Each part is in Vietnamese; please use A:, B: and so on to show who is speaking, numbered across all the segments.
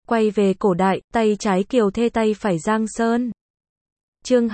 A: Quay về cổ đại, tay trái Kiều Thê tay phải Giang Sơn. Chương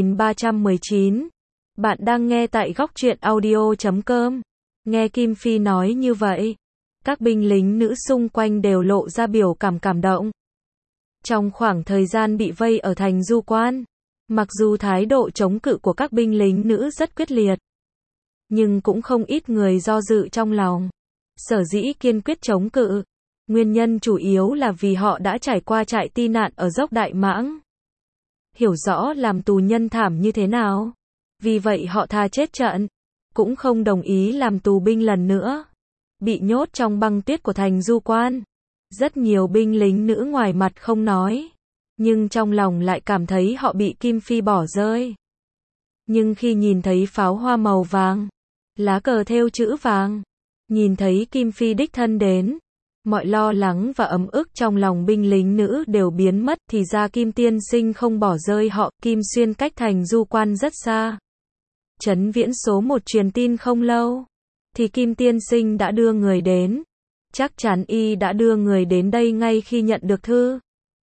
A: 2319. Bạn đang nghe tại góc truyện audio.com. Nghe Kim Phi nói như vậy, các binh lính nữ xung quanh đều lộ ra biểu cảm động. Trong khoảng thời gian bị vây ở thành Du Quan, mặc dù thái độ chống cự của các binh lính nữ rất quyết liệt, nhưng cũng không ít người do dự trong lòng. Sở dĩ kiên quyết chống cự, nguyên nhân chủ yếu là vì họ đã trải qua trại tị nạn ở dốc Đại Mãng, hiểu rõ làm tù nhân thảm như thế nào. Vì vậy họ thà chết trận, cũng không đồng ý làm tù binh lần nữa. Bị nhốt trong băng tuyết của thành Du Quan, rất nhiều binh lính nữ ngoài mặt không nói, nhưng trong lòng lại cảm thấy họ bị Kim Phi bỏ rơi. Nhưng khi nhìn thấy pháo hoa màu vàng, lá cờ thêu chữ vàng, nhìn thấy Kim Phi đích thân đến, mọi lo lắng và ấm ức trong lòng binh lính nữ đều biến mất. Thì ra Kim tiên sinh không bỏ rơi họ. Kim Xuyên cách thành Du Quan rất xa. Trấn Viễn số 1 truyền tin không lâu, thì Kim tiên sinh đã đưa người đến. Chắc chắn y đã đưa người đến đây ngay khi nhận được thư.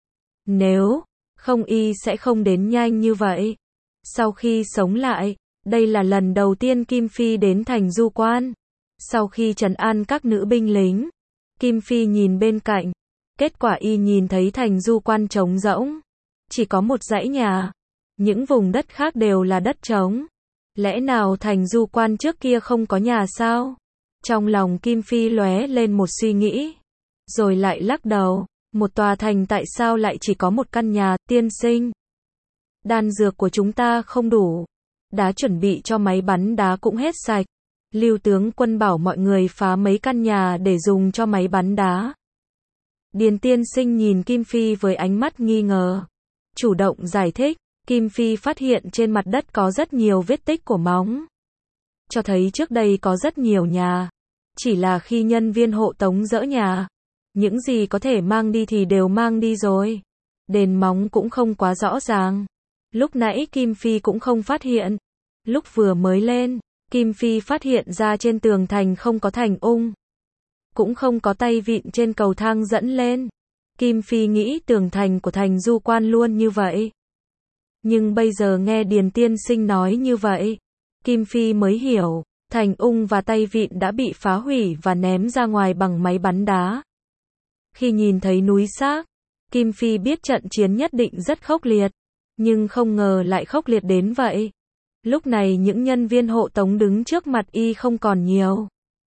A: Nếu không y sẽ không đến nhanh như vậy. Sau khi sống lại, đây là lần đầu tiên Kim Phi đến thành Du Quan. Sau khi trấn an các nữ binh lính, Kim Phi nhìn bên cạnh, kết quả y nhìn thấy thành Du Quan trống rỗng, chỉ có một dãy nhà, những vùng đất khác đều là đất trống. Lẽ nào thành Du Quan trước kia không có nhà sao? Trong lòng Kim Phi lóe lên một suy nghĩ, rồi lại lắc đầu, một tòa thành tại sao lại chỉ có một căn nhà? Tiên sinh, đan dược của chúng ta không đủ, đá chuẩn bị cho máy bắn đá cũng hết sạch. Lưu tướng quân bảo mọi người phá mấy căn nhà để dùng cho máy bắn đá. Điền tiên sinh nhìn Kim Phi với ánh mắt nghi ngờ, chủ động giải thích. Kim Phi phát hiện trên mặt đất có rất nhiều vết tích của móng, cho thấy trước đây có rất nhiều nhà. Chỉ là khi nhân viên hộ tống dỡ nhà, những gì có thể mang đi thì đều mang đi rồi. Đền móng cũng không quá rõ ràng. Lúc nãy Kim Phi cũng không phát hiện. Lúc vừa mới lên, Kim Phi phát hiện ra trên tường thành không có thành ung, cũng không có tay vịn trên cầu thang dẫn lên. Kim Phi nghĩ tường thành của thành Du Quan luôn như vậy. Nhưng bây giờ nghe Điền tiên sinh nói như vậy, Kim Phi mới hiểu, thành ung và tay vịn đã bị phá hủy và ném ra ngoài bằng máy bắn đá. Khi nhìn thấy núi xác, Kim Phi biết trận chiến nhất định rất khốc liệt, nhưng không ngờ lại khốc liệt đến vậy. Lúc này những nhân viên hộ tống đứng trước mặt y không còn nhiều.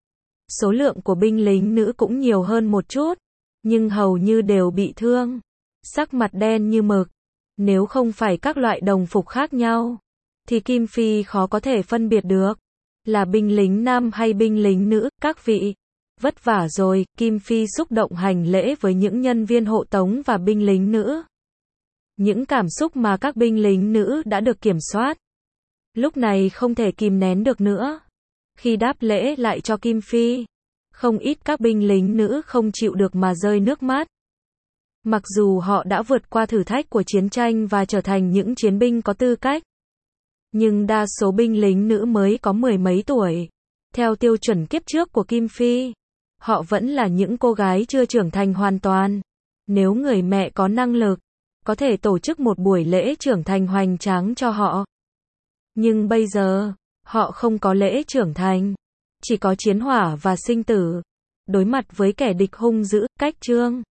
A: Số lượng của binh lính nữ cũng nhiều hơn một chút, nhưng hầu như đều bị thương, sắc mặt đen như mực. Nếu không phải các loại đồng phục khác nhau, thì Kim Phi khó có thể phân biệt được là binh lính nam hay binh lính nữ. Các vị, vất vả rồi. Kim Phi xúc động hành lễ với những nhân viên hộ tống và binh lính nữ. Những cảm xúc mà các binh lính nữ đã được kiểm soát, lúc này không thể kìm nén được nữa. Khi đáp lễ lại cho Kim Phi, không ít các binh lính nữ không chịu được mà rơi nước mắt. Mặc dù họ đã vượt qua thử thách của chiến tranh và trở thành những chiến binh có tư cách, nhưng đa số binh lính nữ mới có mười mấy tuổi. Theo tiêu chuẩn kiếp trước của Kim Phi, họ vẫn là những cô gái chưa trưởng thành hoàn toàn. Nếu người mẹ có năng lực, có thể tổ chức một buổi lễ trưởng thành hoành tráng cho họ. Nhưng bây giờ, họ không có lễ trưởng thành, chỉ có chiến hỏa và sinh tử. Đối mặt với kẻ địch hung dữ, cách chương